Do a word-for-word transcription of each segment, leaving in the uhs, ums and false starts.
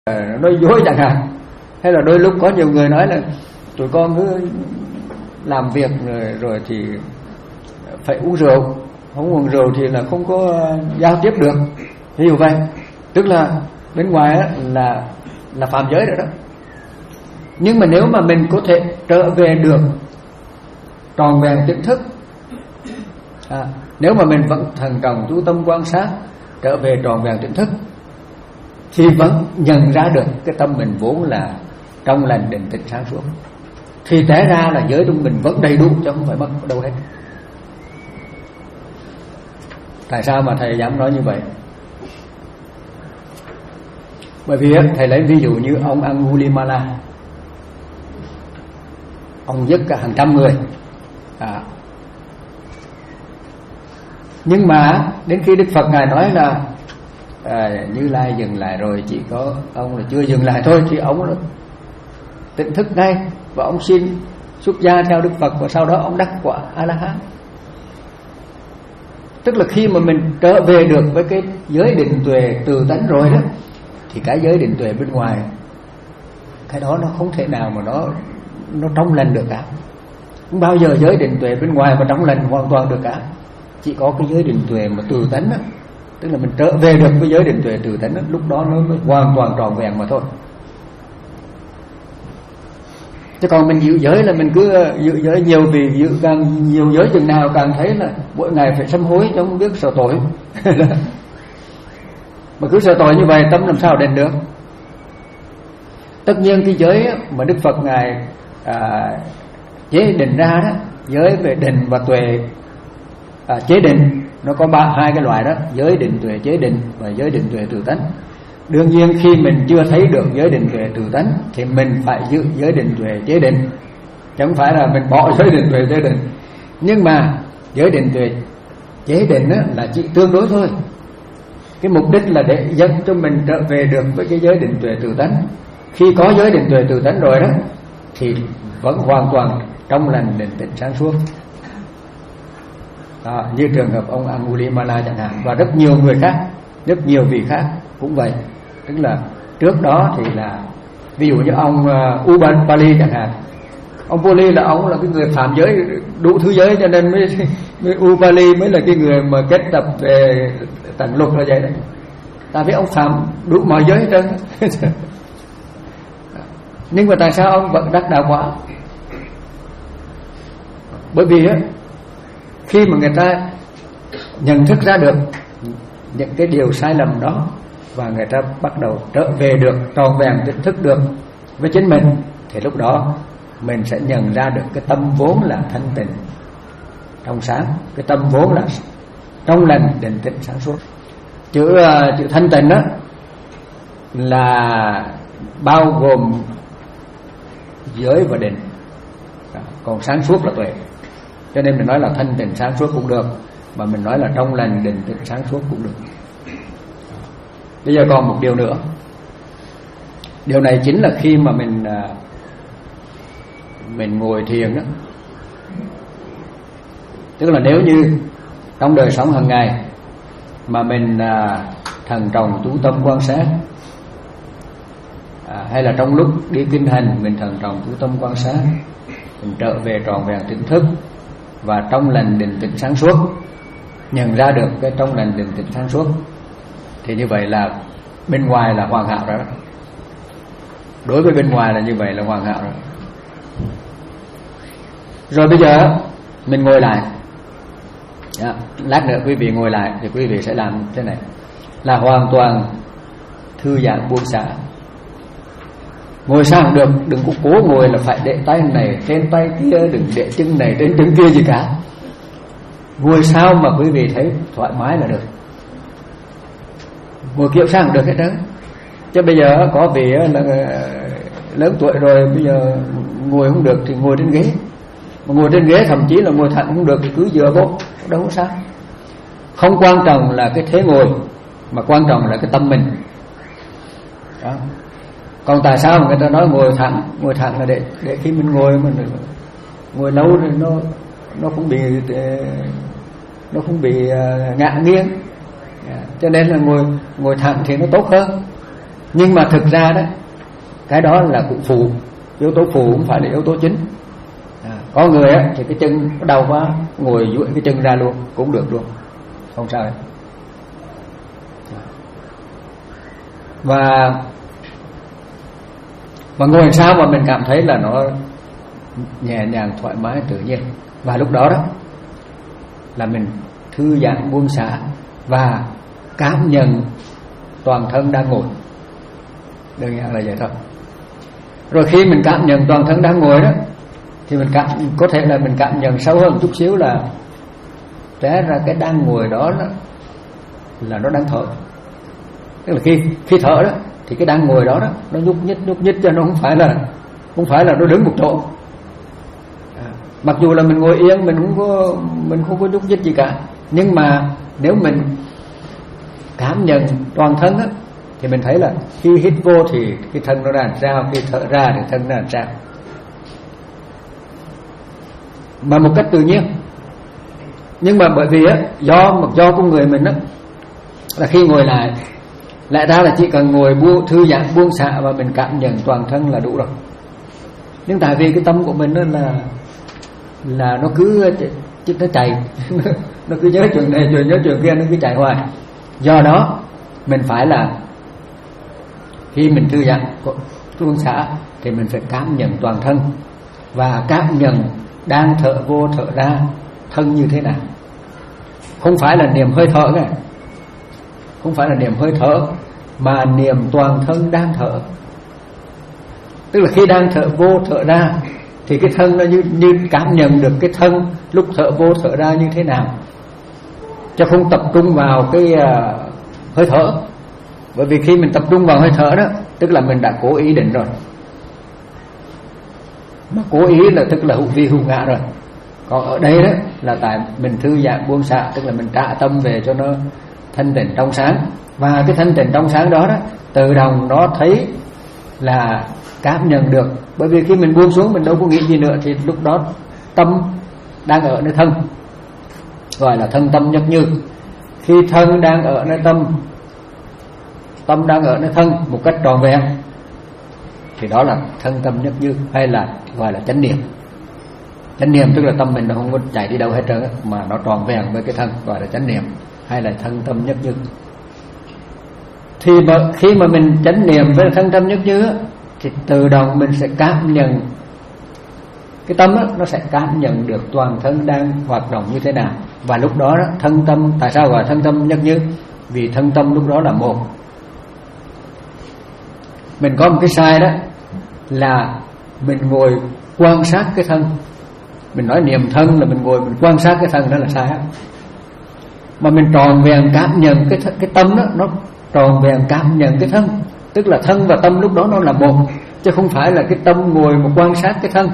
nói dối chẳng hạn. Hay là đôi lúc có nhiều người nói là tụi con cứ làm việc rồi, rồi thì phải uống rượu, không uống rượu thì là không có giao tiếp được, ví dụ vậy. Tức là bên ngoài á, là là phạm giới rồi đó. Nhưng mà nếu mà mình có thể trở về được tròn vẹn tỉnh thức, à, nếu mà mình vẫn thần trọng chú tâm quan sát, trở về tròn vẹn tỉnh thức, thì vẫn nhận ra được cái tâm mình vốn là trong lành định tĩnh sáng suốt, thì té ra là giới trong mình vẫn đầy đủ chứ không phải mất đâu hết. Tại sao mà thầy dám nói như vậy? Bởi vì thầy lấy ví dụ như ông Angulimala, ông giết cả hàng trăm người, à. Nhưng mà đến khi Đức Phật Ngài nói là à, Như Lai dừng lại rồi, chỉ có ông là chưa dừng lại thôi, thì ông là tỉnh thức ngay và ông xin xuất gia theo Đức Phật, và sau đó ông đắc quả A-la-hán. Tức là khi mà mình trở về được với cái giới định tuệ từ tánh rồi đó, thì cái giới định tuệ bên ngoài, cái đó nó không thể nào mà nó nó trong lành được cả. Không bao giờ giới định tuệ bên ngoài mà trong lành hoàn toàn được cả. Chỉ có cái giới định tuệ mà từ tánh đó, tức là mình trở về được với giới định tuệ từ tánh đó, lúc đó nó mới hoàn toàn tròn vẹn mà thôi. Chứ còn mình giữ giới là mình cứ giữ giới nhiều, vì giữ càng nhiều giới chừng nào càng thấy là mỗi ngày phải sám hối chứ không biết sợ tội. Mà cứ sợ tội như vậy tâm làm sao đền được? Tất nhiên cái giới mà Đức Phật Ngài à, chế định ra đó, giới về định và tuệ à, chế định, nó có ba hai cái loại đó: giới định tuệ chế định và giới định tuệ từ tánh. Đương nhiên khi mình chưa thấy được giới định tuệ từ tánh thì mình phải giữ giới định tuệ chế định, chứ không phải là mình bỏ giới định tuệ chế định. Nhưng mà giới định tuệ chế định đó là chỉ tương đối thôi. Cái mục đích là để dẫn cho mình trở về được với cái giới định tuệ từ tánh. Khi có giới định tuệ từ tánh rồi đó thì vẫn hoàn toàn trong lành định tĩnh sáng suốt. Đó, như trường hợp ông Angulimala chẳng hạn, và rất nhiều người khác, rất nhiều vị khác cũng vậy. Tức là trước đó thì là ví dụ như ông uh, Upali chẳng hạn. Ông Upali là ông là cái người phạm giới đủ thứ giới, cho nên mới, mới Upali mới là cái người mà kết tập về tận luật là vậy đấy. Tại vì ông phạm đủ mọi giới hết trơn. Nhưng mà tại sao ông vẫn đắc đạo quả? Bởi vì á, khi mà người ta nhận thức ra được những cái điều sai lầm đó, và người ta bắt đầu trở về được tròn vẹn tỉnh thức được với chính mình, thì lúc đó mình sẽ nhận ra được cái tâm vốn là thanh tịnh trong sáng, cái tâm vốn là trong lành định tĩnh sáng suốt. Chữ chữ thanh tịnh đó là bao gồm giới và định, còn sáng suốt là tuệ. Cho nên mình nói là thanh tịnh sáng suốt cũng được, mà mình nói là trong lành định tĩnh sáng suốt cũng được. Bây giờ còn một điều nữa. Điều này chính là khi mà mình mình ngồi thiền đó. Tức là nếu như trong đời sống hàng ngày mà mình thần trọng chú tâm quan sát, à, hay là trong lúc đi kinh hành mình thần trọng chú tâm quan sát, mình trở về tròn vẹn tỉnh thức và trong lành định tĩnh sáng suốt, nhận ra được cái trong lành định tĩnh sáng suốt, thì như vậy là bên ngoài là hoàn hảo rồi đó. Đối với bên ngoài là như vậy là hoàn hảo rồi. Rồi bây giờ mình ngồi lại. Đó, lát nữa quý vị ngồi lại thì quý vị sẽ làm thế này, là hoàn toàn thư giãn buông xả. Ngồi sao cũng được, đừng có cố ngồi là phải để tay này trên tay kia, đừng để chân này trên chân kia gì cả. Ngồi sao mà quý vị thấy thoải mái là được. Ngồi kiểu sao cũng được hết trơn. Chứ bây giờ có vị là lớn tuổi rồi, bây giờ ngồi không được thì ngồi trên ghế. Mà ngồi trên ghế thậm chí là ngồi thẳng không được thì cứ dựa vô, đâu có sao. Không quan trọng là cái thế ngồi, mà quan trọng là cái tâm mình. Đó. Còn tại sao mà người ta nói ngồi thẳng? Ngồi thẳng là để để khi mình ngồi mình ngồi lâu rồi nó nó không bị nó không bị ngã nghiêng. Cho nên là ngồi ngồi thẳng thì nó tốt hơn. Nhưng mà thực ra đó, cái đó là cũng phụ, yếu tố phụ cũng phải là yếu tố chính. À, có người á thì cái chân đau quá, ngồi duỗi cái chân ra luôn cũng được luôn, không sao hết. Và và ngồi làm sao mà mình cảm thấy là nó nhẹ nhàng, thoải mái, tự nhiên. Và lúc đó đó là mình thư giãn, buông xả và cảm nhận toàn thân đang ngồi. Đơn giản là vậy thôi. Rồi khi mình cảm nhận toàn thân đang ngồi đó, thì mình cảm, có thể là mình cảm nhận sâu hơn một chút xíu là té ra cái đang ngồi đó, đó là nó đang thở. Tức là khi khi thở đó thì cái đang ngồi đó đó nó nhúc nhích nhúc nhích cho nó không phải là không phải là nó đứng một chỗ. À, mặc dù là mình ngồi yên, mình không có mình không có nhúc nhích gì cả, nhưng mà nếu mình cảm nhận toàn thân á thì mình thấy là khi hít vô thì cái thân nó ra làm sao, khi thở ra thì thân nó làm sao, mà một cách tự nhiên. Nhưng mà bởi vì á do một do con người mình á là khi ngồi lại lẽ ra là chỉ cần ngồi buông thư giãn, buông xả và mình cảm nhận toàn thân là đủ rồi. Nhưng tại vì cái tâm của mình đó là là nó cứ nó chạy nó cứ nhớ chuyện này rồi nhớ chuyện kia, nó cứ chạy hoài. Do đó mình phải là khi mình thư giãn, buông xả thì mình phải cảm nhận toàn thân và cảm nhận đang thở vô thở ra thân như thế nào. Không phải là niệm hơi thở này, không phải là niệm hơi thở, mà niệm toàn thân đang thở. Tức là khi đang thở vô thở ra thì cái thân nó như, như cảm nhận được cái thân lúc thở vô thở ra như thế nào, chứ không tập trung vào cái uh, hơi thở. Bởi vì khi mình tập trung vào hơi thở đó, tức là mình đã cố ý định rồi. Mà cố ý là tức là hữu vi hữu ngã rồi. Còn ở đây đó là tại mình thư giãn buông xả, tức là mình trả tâm về cho nó thanh tịnh trong sáng. Và cái thanh tịnh trong sáng đó đó tự động nó thấy là cảm nhận được. Bởi vì khi mình buông xuống mình đâu có nghĩ gì nữa, thì lúc đó tâm đang ở nơi thân, gọi là thân tâm nhất như. Khi thân đang ở nơi tâm, tâm đang ở nơi thân một cách tròn vẹn thì đó là thân tâm nhất như, hay là gọi là chánh niệm. Chánh niệm tức là tâm mình nó không có chạy đi đâu hết trơn, mà nó tròn vẹn với cái thân, gọi là chánh niệm hay là thân tâm nhất như. Thì mà, khi mà mình chánh niệm với thân tâm nhất như thì tự động mình sẽ cảm nhận, cái tâm đó, nó sẽ cảm nhận được toàn thân đang hoạt động như thế nào. Và lúc đó, đó thân tâm, tại sao gọi thân tâm nhất như? Vì thân tâm lúc đó là một. Mình có một cái sai đó là mình ngồi quan sát cái thân. Mình nói niệm thân là mình ngồi mình quan sát cái thân, đó là sai hết. Mà mình tròn vẹn cảm nhận cái th- cái tâm đó, nó tròn vẹn cảm nhận cái thân, tức là thân và tâm lúc đó nó là một, chứ không phải là cái tâm ngồi mà quan sát cái thân.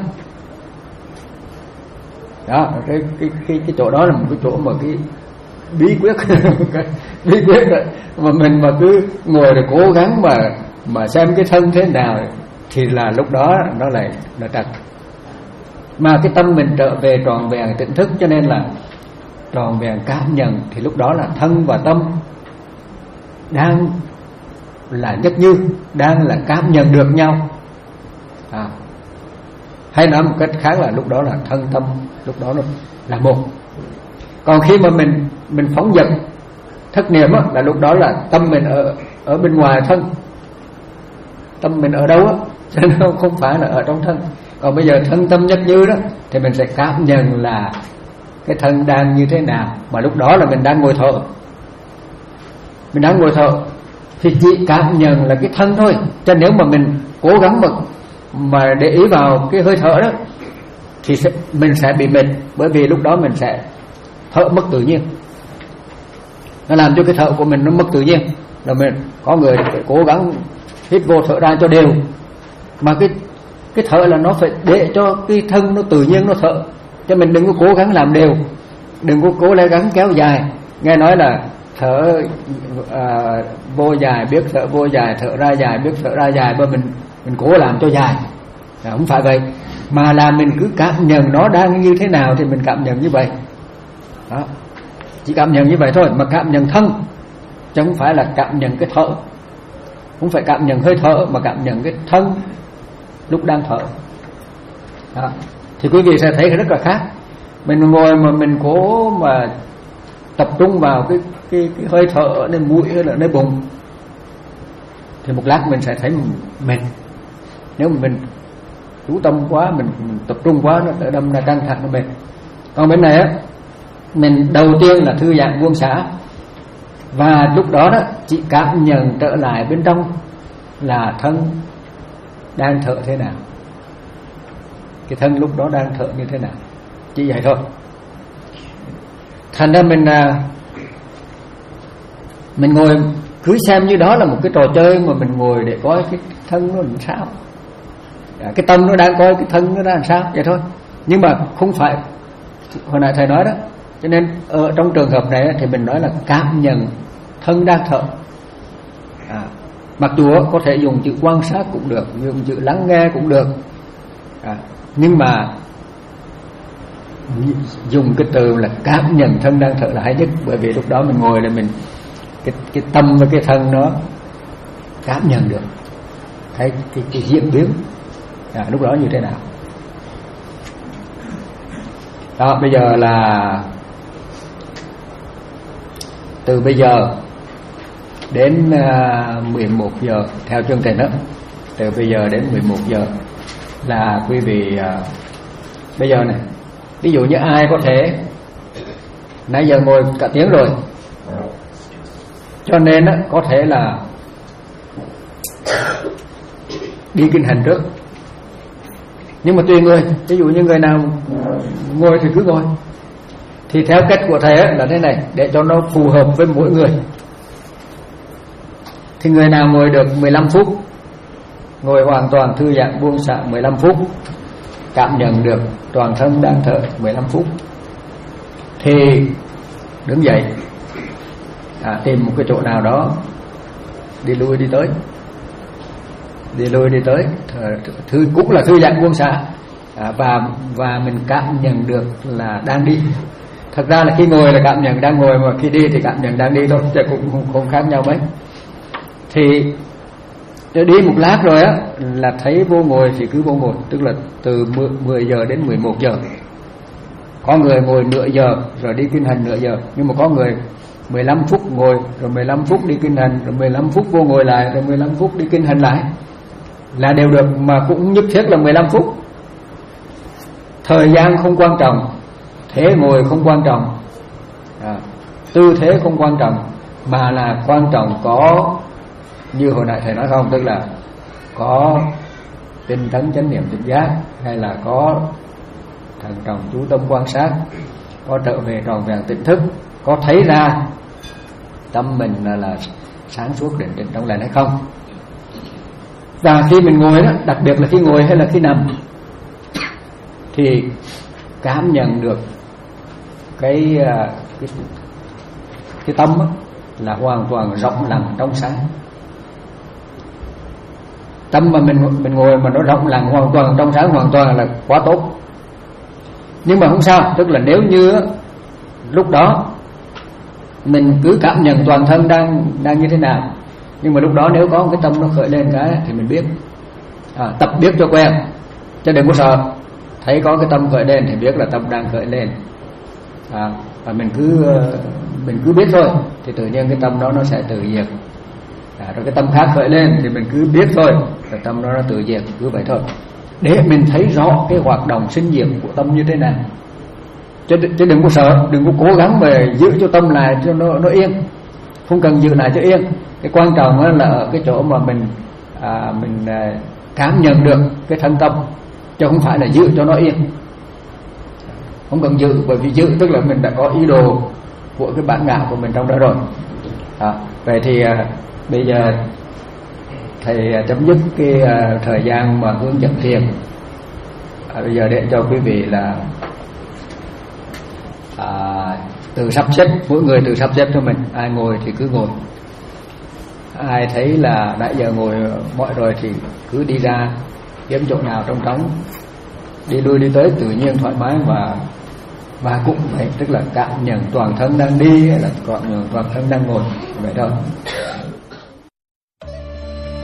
Đó, cái cái cái, cái chỗ đó là một cái chỗ mà cái bí quyết cái bí quyết rồi. Mà mình mà cứ ngồi để cố gắng mà mà xem cái thân thế nào thì là lúc đó nó lại là trật. Mà cái tâm mình trở về tròn vẹn tỉnh thức, cho nên là tròn vẹn cảm nhận, thì lúc đó là thân và tâm đang là nhất như, đang là cảm nhận được nhau. À, hay nói một cách khác là lúc đó là thân tâm lúc đó là một. Còn khi mà mình mình phóng dật thất niệm á, là lúc đó là tâm mình ở ở bên ngoài thân, tâm mình ở đâu á, cho nên không phải là ở trong thân. Còn bây giờ thân tâm nhất như đó thì mình sẽ cảm nhận là cái thân đang như thế nào. Mà lúc đó là mình đang ngồi thở, mình đang ngồi thở thì chỉ cảm nhận là cái thân thôi. Cho nếu mà mình cố gắng mà mà để ý vào cái hơi thở đó thì sẽ, mình sẽ bị mệt. Bởi vì lúc đó mình sẽ thở mất tự nhiên, nó làm cho cái thở của mình nó mất tự nhiên. Rồi mình có người phải cố gắng hít vô thở ra cho đều, mà cái cái thở là nó phải để cho cái thân nó tự nhiên nó thở, cho mình đừng có cố gắng làm đều, đừng có cố gắng kéo dài. Nghe nói là thở à, vô dài biết thở vô dài, thở ra dài biết thở ra dài, bởi mình mình cố làm cho dài. À, không phải vậy, mà là mình cứ cảm nhận nó đang như thế nào thì mình cảm nhận như vậy. Đó, chỉ cảm nhận như vậy thôi, mà cảm nhận thân chứ không phải là cảm nhận cái thở. Không phải cảm nhận hơi thở mà cảm nhận cái thân lúc đang thở. Đó. Thì quý vị sẽ thấy rất là khác. Mình ngồi mà mình cố mà tập trung vào cái cái, cái hơi thở ở nơi mũi hay là nơi bụng thì một lát mình sẽ thấy mệt. Nếu mà mình chú tâm quá, mình, mình tập trung quá, nó đâm ra căng thẳng, nó mệt. Còn bên này á, mình đầu tiên là thư giãn buông xả, và lúc đó đó chị cảm nhận trở lại bên trong là thân đang thở thế nào, cái thân lúc đó đang thở như thế nào, chỉ vậy thôi. Thành ra mình mình ngồi cứ xem như đó là một cái trò chơi mà mình ngồi để coi cái thân nó làm sao, cái tâm nó đang coi cái thân nó đang làm sao vậy thôi. Nhưng mà không phải hồi nãy thầy nói đó, cho nên ở trong trường hợp này thì mình nói là cảm nhận thân đang thở. À, mặc dù có thể dùng chữ quan sát cũng được, dùng chữ lắng nghe cũng được, à, nhưng mà dùng cái từ là cảm nhận thân đang thở là hay nhất. Bởi vì lúc đó mình ngồi là mình cái cái tâm với cái thân nó cảm nhận được thấy cái, cái diễn biến, à, lúc đó như thế nào. Đó, bây giờ là từ bây giờ đến uh, mười một giờ theo chương trình đó, từ bây giờ đến mười một giờ là quý vị uh, bây giờ này, ví dụ như ai có thể nãy giờ ngồi cả tiếng rồi, cho nên á, có thể là đi kinh hành trước. Nhưng mà tùy người, ví dụ như người nào ngồi thì cứ ngồi. Thì theo cách của thầy ấy là thế này, để cho nó phù hợp với mỗi người. Thì người nào ngồi được mười lăm phút, ngồi hoàn toàn thư giãn buông xả mười lăm phút, cảm nhận được toàn thân đang thở mười lăm phút, thì đứng dậy, à, tìm một cái chỗ nào đó đi lui đi tới, đi lui đi tới, thư cũng là thư giãn buông xả, à, và và mình cảm nhận được là đang đi. Thật ra là khi ngồi là cảm nhận đang ngồi, mà khi đi thì cảm nhận đang đi thôi, chứ cũng không, không khác nhau mấy. Thì đi một lát rồi á là thấy vô ngồi thì cứ vô ngồi, tức là từ mười giờ đến mười một giờ. Có người ngồi nửa giờ rồi đi kinh hành nửa giờ, nhưng mà có người mười lăm phút ngồi, rồi mười lăm phút đi kinh hành, rồi mười lăm phút vô ngồi lại, rồi mười lăm phút đi kinh hành lại, là đều được, mà cũng nhất thiết là mười lăm phút. Thời gian không quan trọng, thế ngồi không quan trọng, à, tư thế không quan trọng, mà là quan trọng có, như hồi nãy thầy nói không, tức là có tinh tấn chánh niệm tỉnh giác, hay là có thần trọng chú tâm quan sát, có trở về tròn vẹn tỉnh thức, có thấy ra tâm mình là, là sáng suốt định định trong lành hay không. Và khi mình ngồi đó, đặc biệt là khi ngồi hay là khi nằm, thì cảm nhận được cái cái, cái tâm là hoàn toàn rộng lặng trong sáng. Tâm mà mình mình ngồi mà nó rộng lặng hoàn toàn trong sáng, hoàn toàn là quá tốt. Nhưng mà không sao, tức là nếu như lúc đó mình cứ cảm nhận toàn thân đang đang như thế nào, nhưng mà lúc đó nếu có một cái tâm nó khởi lên cái thì mình biết, à, tập biết cho quen, chứ đừng có sợ. Thấy có cái tâm khởi lên thì biết là tâm đang khởi lên, à, và mình cứ mình cứ biết thôi, thì tự nhiên cái tâm đó nó sẽ tự diệt. À, rồi cái tâm khác khởi lên thì mình cứ biết thôi, rồi tâm đó nó tự diệt, cứ vậy thôi, để mình thấy rõ cái hoạt động sinh diệt của tâm như thế nào. Chứ, chứ đừng có sợ, đừng có cố gắng về giữ cho tâm lại cho nó, nó yên. Không cần giữ lại cho yên. Cái quan trọng là ở cái chỗ mà mình à, mình à, cảm nhận được cái thân tâm, chứ không phải là giữ cho nó yên. Không cần giữ, bởi vì giữ tức là mình đã có ý đồ của cái bản ngã của mình trong đó rồi. À, vậy thì à, bây giờ thầy chấm dứt cái à, thời gian mà hướng dẫn thiền. À, bây giờ để cho quý vị là à, tự sắp xếp, mỗi người tự sắp xếp cho mình. Ai ngồi thì cứ ngồi, ai thấy là nãy giờ ngồi mỏi rồi thì cứ đi ra kiếm chỗ nào trống trống, đi lui đi tới tự nhiên thoải mái, và và cũng vậy, tức là cảm nhận toàn thân đang đi hay là cảm nhận toàn thân đang ngồi, vậy thôi.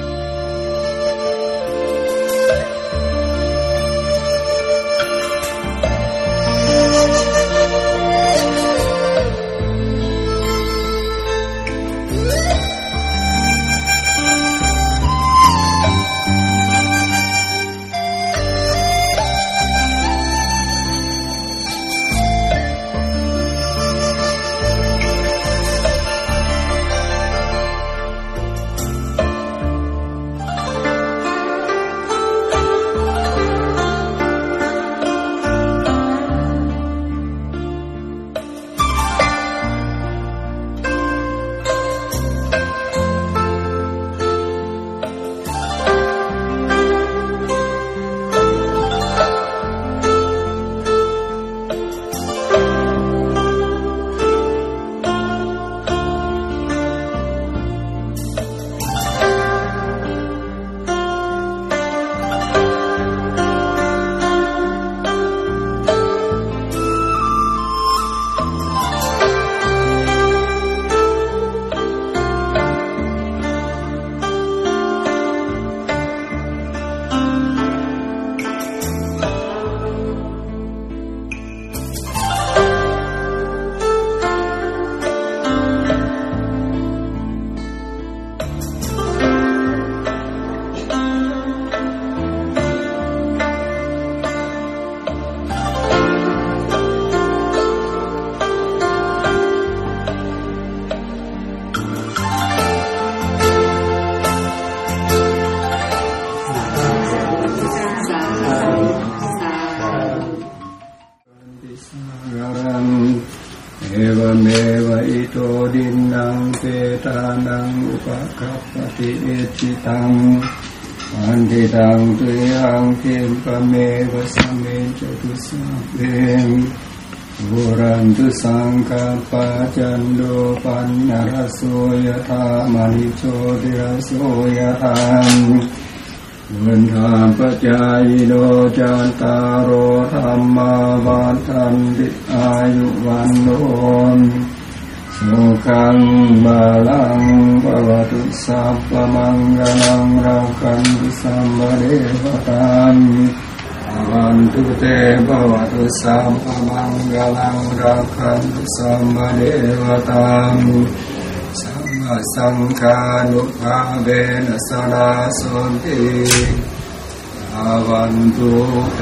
ตานังอุปกัปปติเอจิตังอันติตังตุยังเทมปะเมวะสะเมจตุสัพเพบุรันตุสังกัปปะจันโดปันนรโสยถามณิโชติรโสยถามวันธรรมปัจจายโนจันตารโอธรรมาวันทันติอายุวันโนสุขังบาลังภวตุสัพพมังคลังราคันตุสัมมาเดวตาวันตุเตภวตุสัพพมังคลังราคันตุสัมมาเดวตาสัมมาสังฆานุภาเวนะสนาสนติอาวันตุเต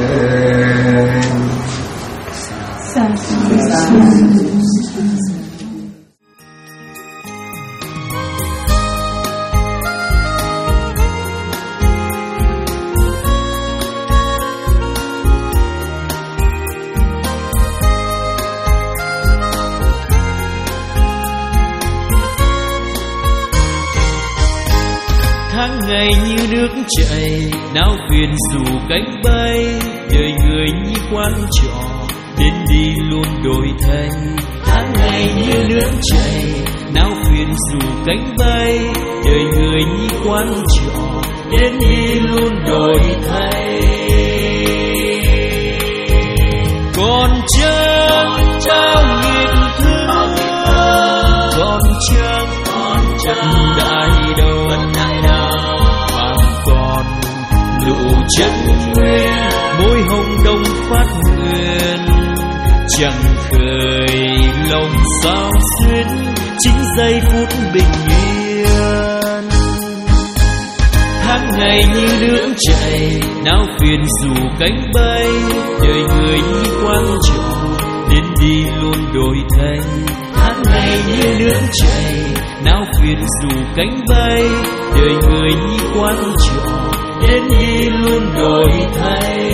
สาธุสาธุ ngày như nước chảy não phiền dù cánh bay đời người như quan trọ đến đi luôn đổi thay tháng ngày như nước chảy não phiền dù cánh bay đời người như quan trọ đến đi luôn đổi thay còn trăng trao nghìn thứ còn trăng còn trăng đại đâu nụ chân nguyên môi hồng đông phát nguyên chẳng khởi lòng sao xuyên chính giây phút bình yên tháng ngày như nước chảy não phiền dù cánh bay đời người như quang trọ đến đi luôn đổi thay tháng ngày như nước chảy não phiền dù cánh bay đời người như quang trọ đến đi luôn đổi thay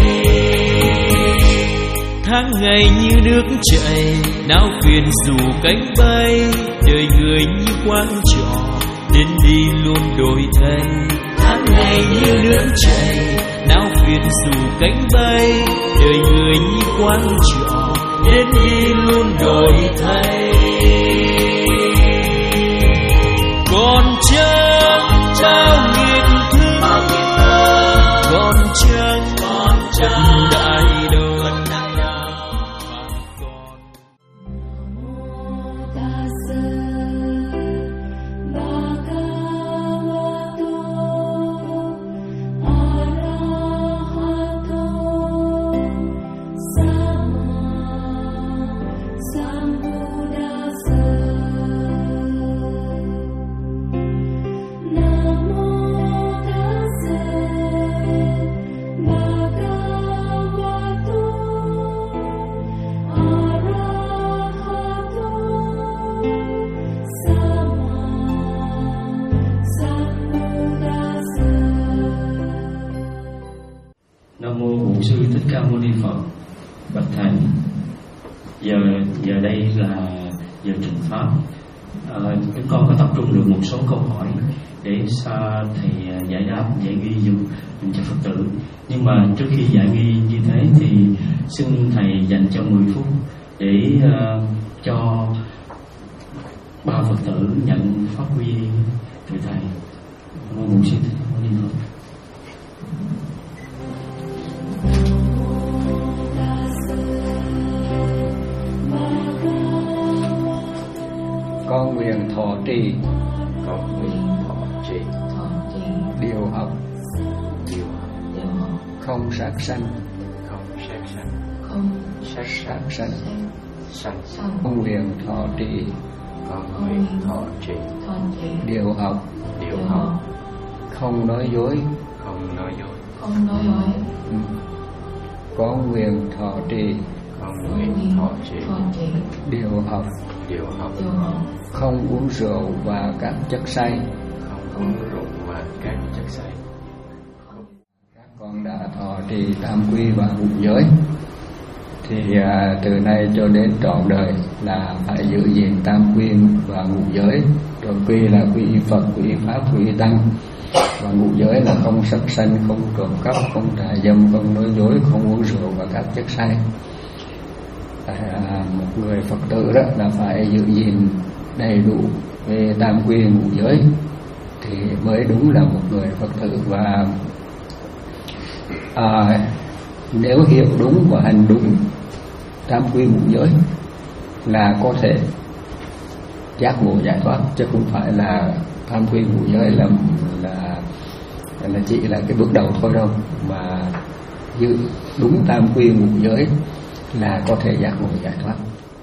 tháng ngày như nước chảy não phiền dù cánh bay đời người như quang trọ đến đi luôn đổi thay tháng ngày như nước chảy não phiền dù cánh bay đời người như quang trọ đến đi luôn đổi thay còn trăng trao nghìn thứ còn trăng còn trăng đại đâu bạch thầy. Giờ giờ đây là giờ trình pháp. À, con có tập trung được một số câu hỏi để sa thầy giải đáp, giải ghi dùm cho Phật tử. Nhưng mà trước khi giải ghi như thế thì xin thầy dành cho mười phút để uh, cho ba Phật tử nhận pháp quy từ thầy. Mô Bổn Sư Thích Ca Mâu Ni Phật. Con nguyện thọ trì, con nguyện thọ trì, thọ trì điều học, điều học, điều học không sát sanh, không sát sanh, không sát sát sanh, sanh. Con nguyện thọ trì, con nguyện thọ trì, thọ trì điều học, điều học không nói dối, không nói dối, không nói dối. Ừ. Con nguyện thọ trì, con nguyện thọ trì, điều học, điều học không uống rượu và các chất say, không uống rượu và các chất say. Các con đã thọ trì tam quy và ngũ giới thì à, từ nay cho đến trọn đời là phải giữ gìn tam quy và ngũ giới rồi quy là quy y Phật, quy y Pháp, quy y Tăng. Và ngũ giới là không sát sanh, không trộm cắp, không tà dâm, không nói dối, không uống rượu và các chất say. À, một người Phật tử đó là phải giữ gìn đầy đủ về tam quy ngũ giới thì mới đúng là một người Phật tử. Và à, nếu hiểu đúng và hành đúng tam quy ngũ giới là có thể giác ngộ giải thoát, chứ không phải là tam quy ngũ giới là là là chỉ là cái bước đầu thôi đâu, mà giữ đúng tam quy ngũ giới là có thể giác ngộ giải thoát.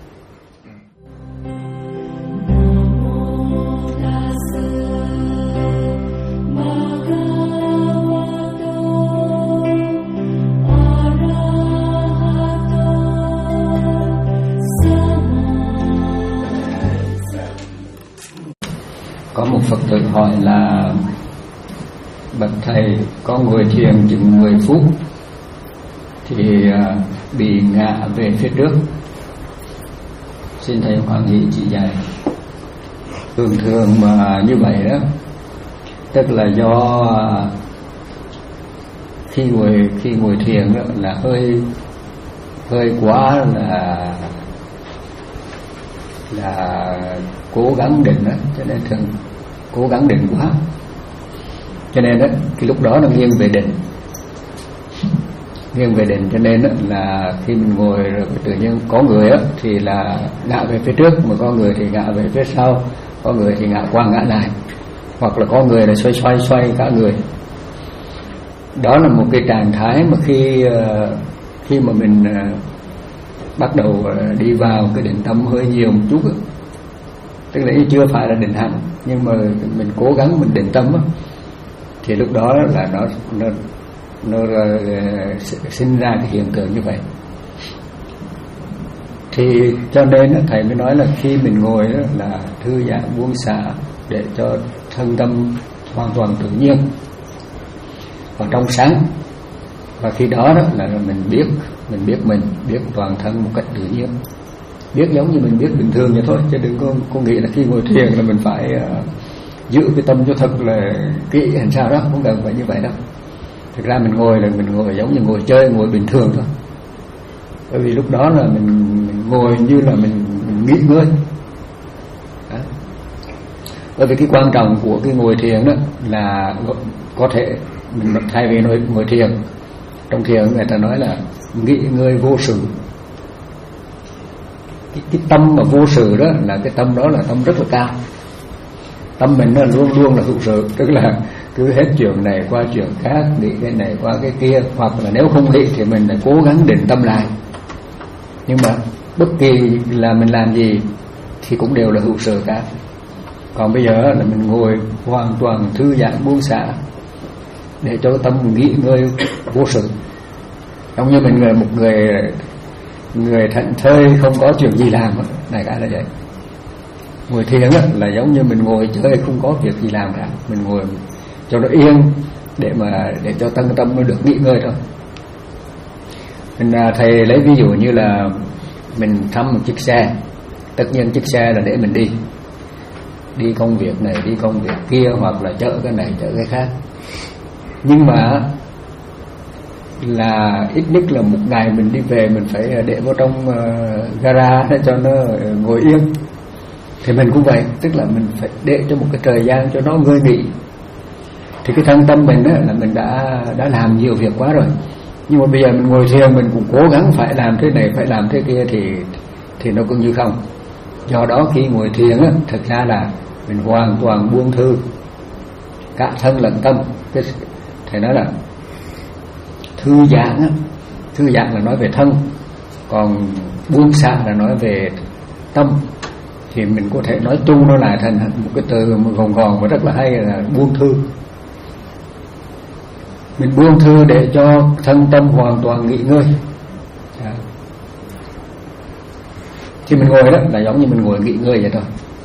Có một Phật tử hỏi là: bạch thầy, có ngồi thiền chừng mười phút thì bị ngã về phía trước, xin thầy hoan hỷ chỉ dạy. Thường thường mà như vậy đó, tức là do khi ngồi khi ngồi thiền đó là hơi hơi quá là là cố gắng định đó, cho nên thường cố gắng định quá, cho nên đó cái lúc đó nó nghiêng về định, nghiêng về định cho nên đó là khi mình ngồi rồi tự nhiên có người đó thì là ngã về phía trước, mà có người thì ngã về phía sau, có người thì ngã qua ngã lại, hoặc là có người là xoay xoay xoay cả người. Đó là một cái trạng thái mà khi khi mà mình bắt đầu đi vào cái định tâm hơi nhiều một chút đó, tức là chưa phải là định hạnh, nhưng mà mình cố gắng mình định tâm đó, thì lúc đó là nó nó nó uh, sinh ra cái hiện tượng như vậy. Thì cho nên thầy mới nói là khi mình ngồi đó là thư giãn buông xả để cho thân tâm hoàn toàn tự nhiên và trong sáng. Và khi đó đó là mình biết mình biết mình biết toàn thân một cách tự nhiên, biết giống như mình biết bình thường vậy thôi, chứ đừng có, có nghĩ là khi ngồi thiền là mình phải uh, giữ cái tâm cho thật là kỹ làm sao đó, không cần phải như vậy đâu. Thực ra mình ngồi là mình ngồi giống như ngồi chơi, ngồi bình thường thôi. Bởi vì lúc đó là mình, mình ngồi như là mình, mình nghỉ ngơi đó. Bởi vì cái quan trọng của cái ngồi thiền đó là có thể mình thay vì ngồi, ngồi thiền, trong thiền người ta nói là nghỉ ngơi vô sự. Cái, cái tâm mà vô sự đó là cái tâm đó là tâm rất là cao. Tâm mình nó luôn luôn là hữu sự, tức là cứ hết chuyện này qua chuyện khác, nghĩ cái này qua cái kia, hoặc là nếu không nghĩ thì mình phải cố gắng định tâm lại. Nhưng mà bất kỳ là mình làm gì thì cũng đều là hữu sự cả. Còn bây giờ là mình ngồi hoàn toàn thư giãn buông xả để cho tâm nghỉ ngơi vô sự, giống như mình là một người người thảnh thơi không có chuyện gì làm, này cả là vậy. Ngồi thiền là giống như mình ngồi chơi không có việc gì làm cả, mình ngồi cho nó yên để mà để cho tâm tâm nó được nghỉ ngơi thôi. Mình thầy lấy ví dụ như là mình thăm một chiếc xe, tất nhiên chiếc xe là để mình đi đi công việc này đi công việc kia, hoặc là chở cái này chở cái khác, nhưng mà là ít nhất là một ngày mình đi về mình phải để vào trong uh, gara để cho nó ngồi yên. Thì mình cũng vậy, tức là mình phải để cho một cái thời gian cho nó ngơi nghỉ. Thì cái thân tâm mình á, là mình đã đã làm nhiều việc quá rồi, nhưng mà bây giờ mình ngồi thiền mình cũng cố gắng phải làm thế này phải làm thế kia thì thì nó cũng như không. Do đó khi ngồi thiền á, thực ra là mình hoàn toàn buông thư cả thân lẫn tâm. Cái thầy nói là thư giãn á, thư giãn là nói về thân, còn buông xả là nói về tâm. Thì mình có thể nói chung nó lại thành một cái từ gòn gòn và rất là hay là buông thư. Mình buông thư để cho thân tâm hoàn toàn nghỉ ngơi. À. Khi mình ngồi đó là giống như mình ngồi nghỉ ngơi vậy thôi.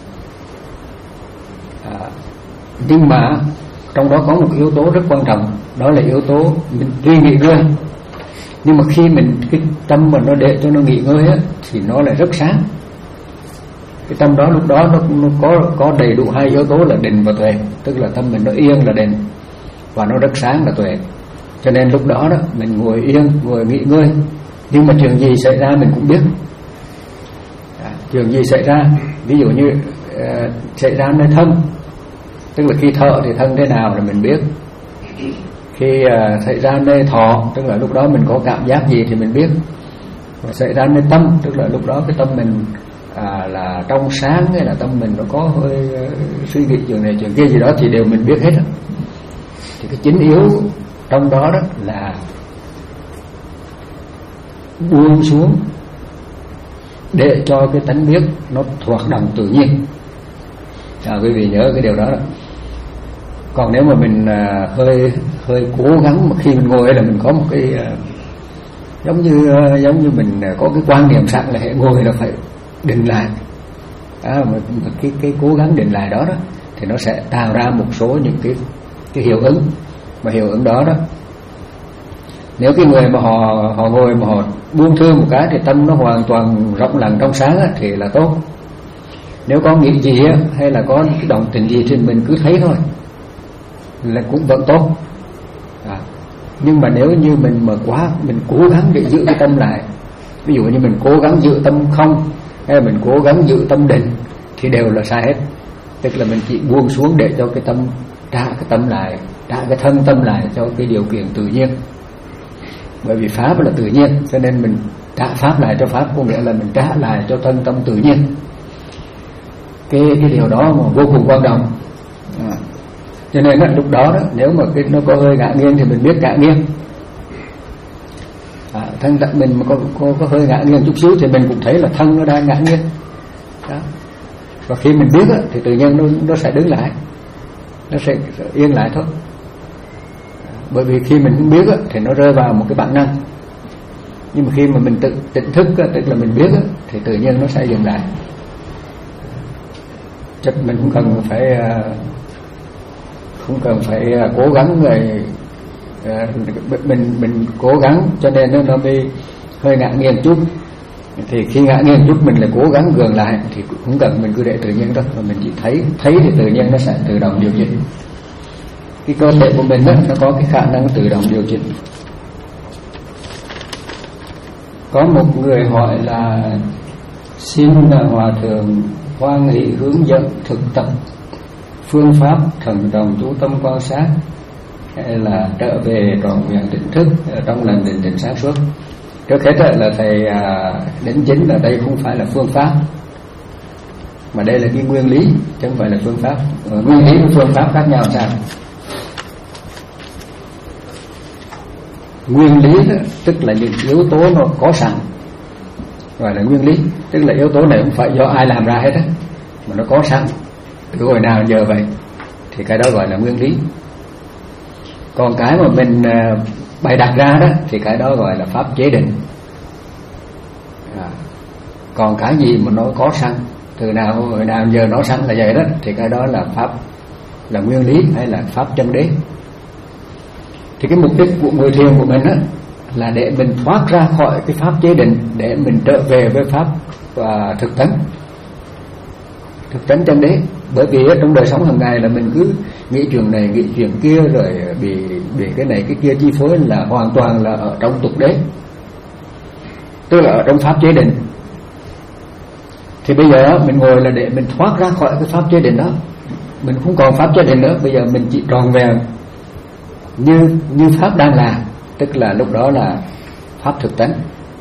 À. Nhưng mà trong đó có một yếu tố rất quan trọng, đó là yếu tố mình tuy nghỉ ngơi, nhưng mà khi mình cái tâm mà nó để cho nó nghỉ ngơi á, thì nó lại rất sáng. Cái tâm đó lúc đó nó, nó có có đầy đủ hai yếu tố là định và tuệ, tức là tâm mình nó yên là định và nó rất sáng là tuệ. Cho nên lúc đó đó mình ngồi yên, ngồi nghỉ ngơi, nhưng mà chuyện gì xảy ra mình cũng biết. À, chuyện gì xảy ra, ví dụ như uh, xảy ra nơi thân, tức là khi thở thì thân thế nào là mình biết. Khi uh, xảy ra nơi thọ, tức là lúc đó mình có cảm giác gì thì mình biết. Và xảy ra nơi tâm, tức là lúc đó cái tâm mình à, là trong sáng hay là tâm mình nó có hơi uh, suy nghĩ chuyện này chuyện kia gì đó thì đều mình biết hết. Thì cái chính yếu trong đó đó là buông xuống để cho cái tánh biết nó hoạt động tự nhiên. À, quý vị nhớ cái điều đó, đó. Còn nếu mà mình à, hơi hơi cố gắng mà khi mình ngồi là mình có một cái à, giống như à, giống như mình có cái quan niệm sẵn là hệ ngồi là phải định lại. À, mà, mà cái cái cố gắng định lại đó đó thì nó sẽ tạo ra một số những cái cái hiệu ứng, mà hiệu ứng đó đó nếu cái người mà họ họ ngồi mà họ buông thư một cái thì tâm nó hoàn toàn rộng lặng trong sáng á, thì là tốt. Nếu có nghĩ gì á, hay là có cái động tình gì thì mình cứ thấy thôi là cũng vẫn tốt. À, nhưng mà nếu như mình mà quá mình cố gắng để giữ cái tâm lại, ví dụ như mình cố gắng giữ tâm không hay là mình cố gắng giữ tâm định thì đều là sai hết. Tức là mình chỉ buông xuống để cho cái tâm trả cái tâm lại, trả cái thân tâm lại cho cái điều kiện tự nhiên. Bởi vì pháp là tự nhiên, cho nên mình trả pháp lại cho pháp, có nghĩa là mình trả lại cho thân tâm tự nhiên. Cái cái điều đó mà vô cùng quan trọng. À, cho nên đó, lúc đó đó nếu mà cái nó có hơi ngã nghiêng thì mình biết ngã nghiêng. À, thân tận mình mà có, có có hơi ngã nghiêng chút xíu thì mình cũng thấy là thân nó đang ngã nghiêng. Đó. Và khi mình biết đó, thì tự nhiên nó nó sẽ đứng lại, nó sẽ yên lại thôi. Bởi vì khi mình không biết á, thì nó rơi vào một cái bản năng. Nhưng mà khi mà mình tự tỉnh thức á, tức là mình biết á, thì tự nhiên nó sẽ dừng lại. Chắc mình không cần phải không cần phải cố gắng rồi mình mình cố gắng cho nên nó nó mới hơi ngã nghiêng chút. Thì khi ngã nghiêng chút mình lại cố gắng gượng lại thì cũng cần mình cứ để tự nhiên đó, và mình chỉ thấy thấy thì tự nhiên nó sẽ tự động điều chỉnh. Cái cơ thể của mình đó, nó có cái khả năng tự động điều chỉnh. Có một người hỏi là xin Hòa Thượng hoan hỷ hướng dẫn thực tập phương pháp thần đồng chú tâm quan sát hay là trở về trọn vẹn tỉnh thức trong lành định tĩnh sáng suốt. Trước hết là thầy đến chính là đây không phải là phương pháp, mà đây là cái nguyên lý chứ không phải là phương pháp. Nguyên lý và phương pháp khác nhau sao? Nguyên lý đó, tức là những yếu tố nó có sẵn, gọi là nguyên lý. Tức là yếu tố này không phải do ai làm ra hết á, mà nó có sẵn từ hồi nào giờ vậy, thì cái đó gọi là nguyên lý. Còn cái mà mình bày đặt ra đó thì cái đó gọi là pháp chế định. À, còn cái gì mà nó có sẵn từ nào hồi nào giờ nó sẵn là vậy đó, thì cái đó là pháp, là nguyên lý hay là pháp chân đế. Thì cái mục đích của người thiền của mình á là để mình thoát ra khỏi cái pháp chế định, để mình trở về với pháp và thực tánh, thực tánh chân đế. Bởi vì trong đời sống hàng ngày là mình cứ nghĩ chuyện này nghĩ chuyện kia, rồi bị bị cái này cái kia chi phối, là hoàn toàn là ở trong tục đế, tức là ở trong pháp chế định. Thì bây giờ mình ngồi là để mình thoát ra khỏi cái pháp chế định đó, mình không còn pháp chế định nữa, bây giờ mình chỉ tròn vẹn như như pháp đang là, tức là lúc đó là pháp thực tánh.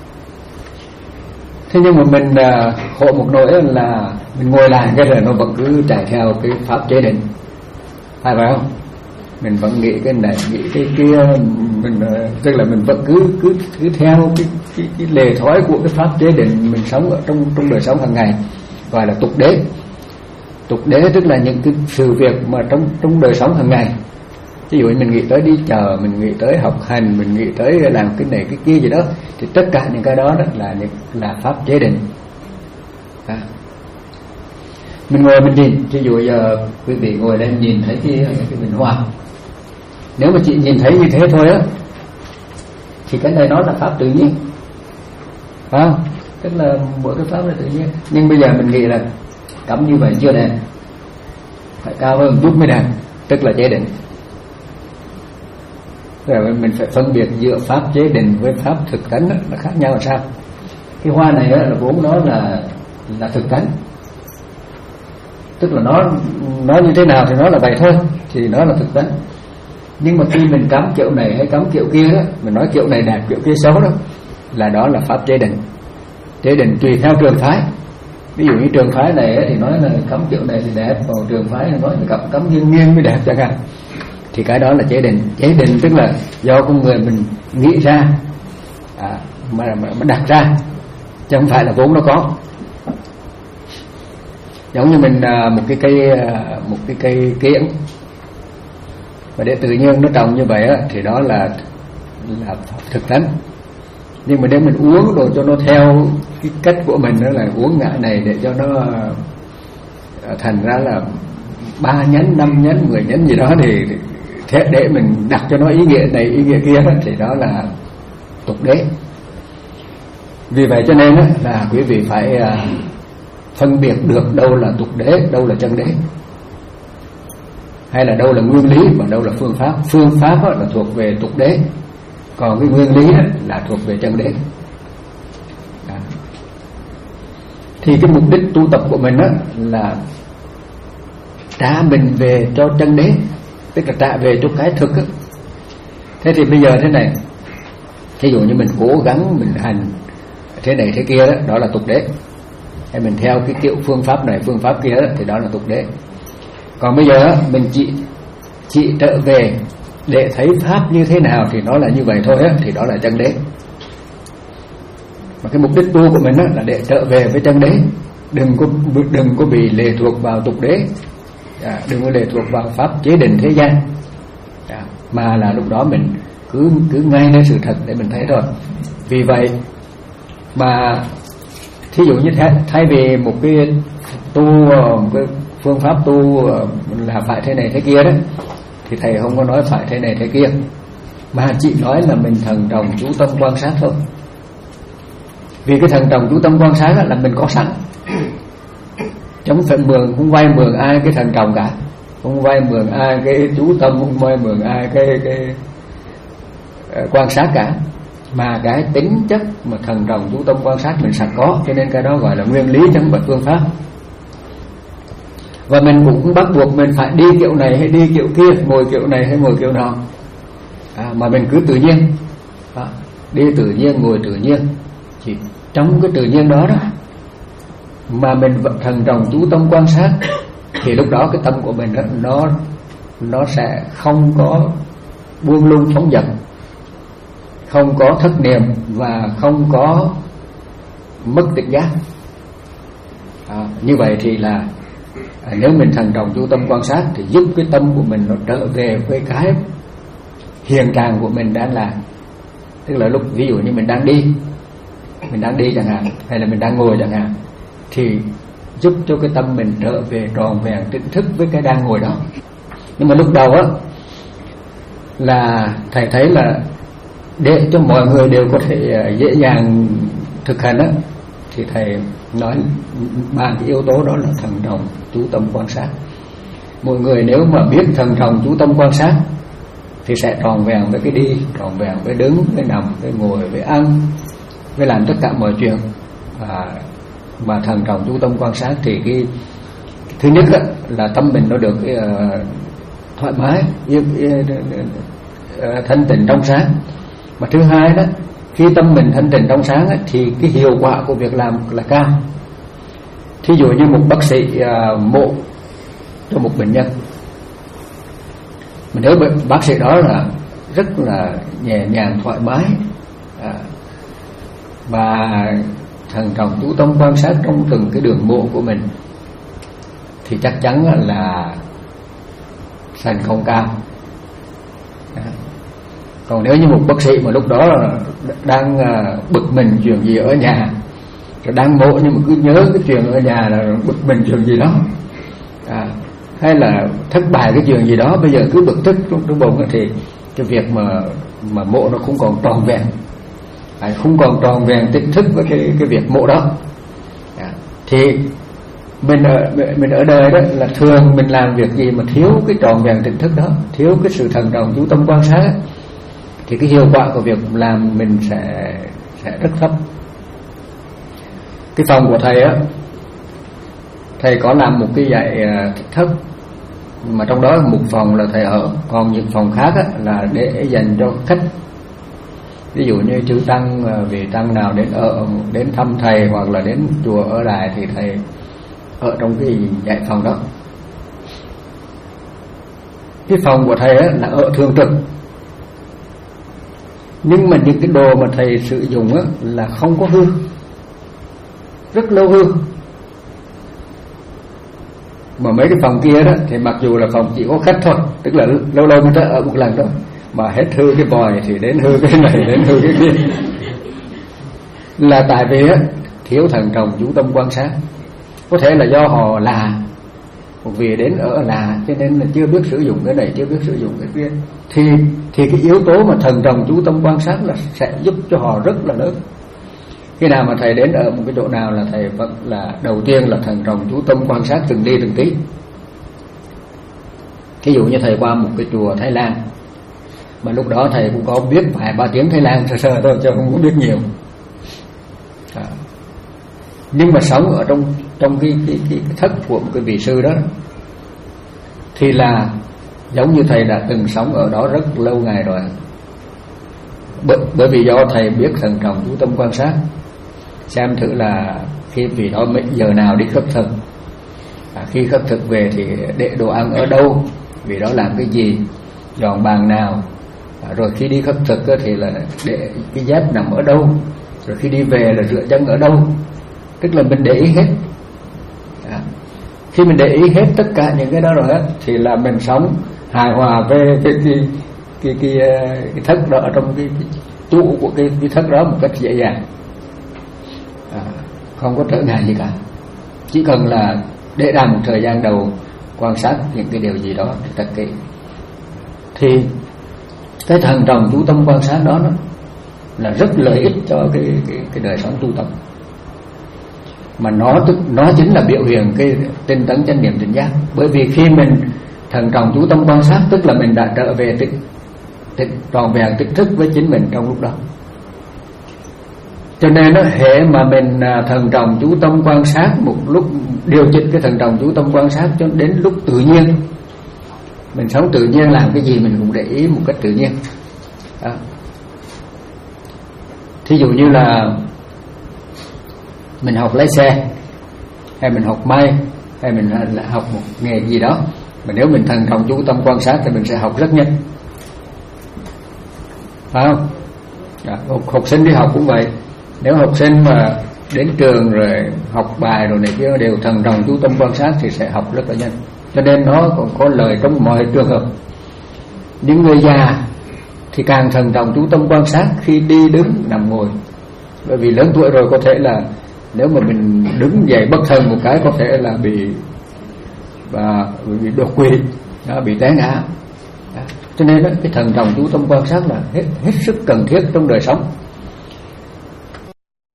Thế nhưng mà mình uh, khổ một nỗi là mình ngồi lại cái rồi nó vẫn cứ chạy theo cái pháp chế định, phải phải không? Mình vẫn nghĩ cái này nghĩ cái kia, mình uh, tức là mình vẫn cứ cứ cứ theo cái cái, cái lề thói của cái pháp chế định mình sống ở trong trong đời sống hàng ngày, gọi là tục đế. Tục đế tức là những cái sự việc mà trong trong đời sống hàng ngày. Ví dụ mình nghĩ tới đi chợ, mình nghĩ tới học hành, mình nghĩ tới làm cái này cái kia gì đó, thì tất cả những cái đó, đó là những là pháp chế định. À, mình ngồi mình nhìn, ví dụ giờ quý vị ngồi lên nhìn thấy cái cái bình hoa, nếu mà chị nhìn thấy như thế thôi á thì cái này nó là pháp tự nhiên, phải không? Tức là mỗi cái pháp là tự nhiên. Nhưng bây giờ mình nghĩ là cấm như vậy chưa đẹp, phải cao hơn chút mới đẹp, tức là chế định. Rồi mình phải phân biệt giữa pháp chế định với pháp thực tánh là khác nhau là sao? Cái hoa này là vốn nó là là thực tánh, tức là nó nó như thế nào thì nó là vậy thôi, thì nó là thực tánh. Nhưng mà khi mình cấm kiểu này hay cấm kiểu kia đó, mình nói kiểu này đẹp kiểu kia xấu đó, là đó là pháp chế định. Chế định tùy theo trường phái. Ví dụ như trường phái này thì nói là cấm kiểu này thì đẹp, còn trường phái nói là cấm cấm nghiêng nghiêng mới đẹp chẳng hạn, thì cái đó là chế định. Chế định tức là do con người mình nghĩ ra, à, mà, mà, mà đặt ra, chứ không phải là vốn nó có. Giống như mình một cái cây một cái cây kiểng, và để tự nhiên nó trồng như vậy á, thì đó là là thực tánh. Nhưng mà nếu mình uống rồi cho nó theo cái cách của mình, đó là uống ngã này để cho nó thành ra là ba nhánh, năm nhánh, mười nhánh gì đó, thì thế để mình đặt cho nó ý nghĩa này ý nghĩa kia đó, thì đó là tục đế. Vì vậy cho nên đó, là quý vị phải phân biệt được đâu là tục đế, đâu là chân đế, hay là đâu là nguyên lý và đâu là phương pháp. Phương pháp là thuộc về tục đế, còn cái nguyên lý là thuộc về chân đế. Đó. Thì cái mục đích tu tập của mình đó là trả mình về cho chân đế, tức là trả về cho cái thực đó. Thế thì bây giờ thế này, ví dụ như mình cố gắng mình hành thế này thế kia đó, đó là tục đế. Hay mình theo cái kiểu phương pháp này phương pháp kia đó, thì đó là tục đế. Còn bây giờ mình chỉ chỉ trở về để thấy pháp như thế nào thì nó là như vậy thôi á, thì đó là chân đế. Mà cái mục đích tu của mình á, là để trở về với chân đế, đừng có đừng có bị lệ thuộc vào tục đế, à, đừng có lệ thuộc vào pháp chế định thế gian, à, mà là lúc đó mình cứ cứ ngay nơi sự thật để mình thấy thôi. Vì vậy mà thí dụ như thế, thay vì một cái tu một cái phương pháp tu là phải thế này thế kia đó, thì thầy không có nói phải thế này thế kia, mà chỉ nói là mình thần trọng chú tâm quan sát thôi. Vì cái thần trọng chú tâm quan sát là mình có sẵn, chống phải mượn, không vay mượn ai cái thần trọng cả, không vay mượn ai cái chú tâm, không vay mượn ai cái cái uh, quan sát cả, mà cái tính chất mà thần trọng chú tâm quan sát mình sẵn có, cho nên cái đó gọi là nguyên lý chứ không phải phương pháp. Và mình cũng bắt buộc mình phải đi kiểu này hay đi kiểu kia, ngồi kiểu này hay ngồi kiểu nào, à, mà mình cứ tự nhiên, à, đi tự nhiên, ngồi tự nhiên. Chỉ trong cái tự nhiên đó đó mà mình vẫn thần trọng chú tâm quan sát, thì lúc đó cái tâm của mình đó, nó nó sẽ không có buông lung phóng dật, không có thất niệm và không có mất tỉnh giác. À, như vậy thì là à, nếu mình thần trọng chú tâm quan sát thì giúp cái tâm của mình nó trở về với cái hiện trạng của mình đang là. Tức là lúc ví dụ như mình đang đi, mình đang đi chẳng hạn, hay là mình đang ngồi chẳng hạn, thì giúp cho cái tâm mình trở về tròn vẹn tỉnh thức với cái đang ngồi đó. Nhưng mà lúc đầu á là thầy thấy là để cho mọi người đều có thể dễ dàng thực hành á, thì thầy nói ba cái yếu tố đó là thần trọng chú tâm quan sát. Mọi người nếu mà biết thần trọng chú tâm quan sát thì sẽ tròn vẹn với cái đi, tròn vẹn với đứng, với nằm, với ngồi, với ăn, với làm tất cả mọi chuyện. À, mà thần trọng chú tâm quan sát thì cái thứ nhất á, là tâm mình nó được uh, thoải mái, yên, yên, uh, thanh tịnh trong sáng. Mà thứ hai đó, khi tâm mình thanh tịnh trong sáng ấy, thì cái hiệu quả của việc làm là cao. Thí dụ như một bác sĩ uh, mổ cho một bệnh nhân, mình thấy bác sĩ đó là rất là nhẹ nhàng thoải mái, à, và thần trọng chú tâm quan sát trong từng cái đường mổ của mình, thì chắc chắn là thành công cao. À, còn nếu như một bác sĩ mà lúc đó đang bực mình chuyện gì ở nhà, rồi đang mổ nhưng mà cứ nhớ cái chuyện ở nhà là bực mình chuyện gì đó, à, hay là thất bại cái chuyện gì đó, bây giờ cứ bực tức trong bụng, thì cái việc mà mà mổ nó không còn tròn vẹn, à, không còn tròn vẹn tỉnh thức với cái cái việc mổ đó. À, thì mình ở mình ở đời đó là thường mình làm việc gì mà thiếu cái trọn vẹn tỉnh thức đó, thiếu cái sự thận trọng chú tâm quan sát, thì cái hiệu quả của việc làm mình sẽ sẽ rất thấp. Cái phòng của thầy á, thầy có làm một cái dãy thất, mà trong đó một phòng là thầy ở, còn những phòng khác á, là để dành cho khách. Ví dụ như chư tăng, vị tăng nào đến ở đến thăm thầy hoặc là đến chùa ở lại thì thầy ở trong cái dãy phòng đó. Cái phòng của thầy á, là ở thường trực, nhưng mà những cái đồ mà thầy sử dụng á, là không có hư, rất lâu hư. Mà mấy cái phòng kia đó thì mặc dù là phòng chỉ có khách thôi, tức là lâu lâu người ta ở một lần đó, mà hết hư cái vòi thì đến hư cái này, đến hư cái kia, là tại vì á, thiếu thận trọng chú tâm quan sát. Có thể là do họ là một vị đến ở là, cho nên là chưa biết sử dụng cái này, chưa biết sử dụng cái kia, thì thì cái yếu tố mà thận trọng chú tâm quan sát là sẽ giúp cho họ rất là lớn. Khi nào mà thầy đến ở một cái chỗ nào là thầy vẫn là đầu tiên là thận trọng chú tâm quan sát từng đi từng tí. Ví dụ như thầy qua một cái chùa Thái Lan, mà lúc đó thầy cũng có biết vài ba tiếng Thái Lan sơ sơ thôi, chứ không có biết nhiều. À. Nhưng mà sống ở trong trong cái, cái, cái, cái thất của một cái vị sư đó, thì là giống như thầy đã từng sống ở đó rất lâu ngày rồi. Bởi, bởi vì do thầy biết thận trọng chú tâm quan sát, xem thử là khi vị đó giờ nào đi khất thực, à, khi khất thực về thì để đồ ăn ở đâu, vị đó làm cái gì, dọn bàn nào, à, rồi khi đi khất thực thì là để cái dép nằm ở đâu, rồi khi đi về là rửa chân ở đâu. Tức là mình để ý hết. À, khi mình để ý hết tất cả những cái đó rồi á, thì là mình sống hài hòa về cái cái cái cái, cái thất đó, ở trong cái, cái trụ của cái, cái thất đó một cách dễ dàng, à, không có trở ngại gì cả. Chỉ cần là để ra một thời gian đầu quan sát những cái điều gì đó thật kỹ, thì cái thận trọng chú tâm quan sát đó nó là rất lợi ích cho cái cái, cái đời sống tu tập. Mà nó tức nó chính là biểu hiện cái tinh tấn chánh niệm tỉnh giác. Bởi vì khi mình thận trọng chú tâm quan sát, tức là mình đã trở về tỉnh tỉnh tròn vẹn tỉnh thức với chính mình trong lúc đó. Cho nên nó hệ mà mình thận trọng chú tâm quan sát một lúc, điều chỉnh cái thận trọng chú tâm quan sát cho đến lúc tự nhiên. Mình sống tự nhiên, làm cái gì mình cũng để ý một cách tự nhiên đó. Thí dụ như là mình học lái xe, hay mình học may, hay mình học một nghề gì đó, mà nếu mình thận trọng chú tâm quan sát thì mình sẽ học rất nhanh, phải không? Dạ, học, học sinh đi học cũng vậy. Nếu học sinh mà đến trường rồi học bài rồi này kia đều thận trọng chú tâm quan sát thì sẽ học rất là nhanh. Cho nên nó còn có lời trong mọi trường hợp. Những người già thì càng thận trọng chú tâm quan sát khi đi đứng nằm ngồi. Bởi vì lớn tuổi rồi có thể là nếu mà mình đứng dậy bất thần một cái có thể là bị và bị đột quỵ, đó, bị té ngã. Đó. Cho nên đó, cái thận trọng chú tâm quan sát là hết hết sức cần thiết trong đời sống.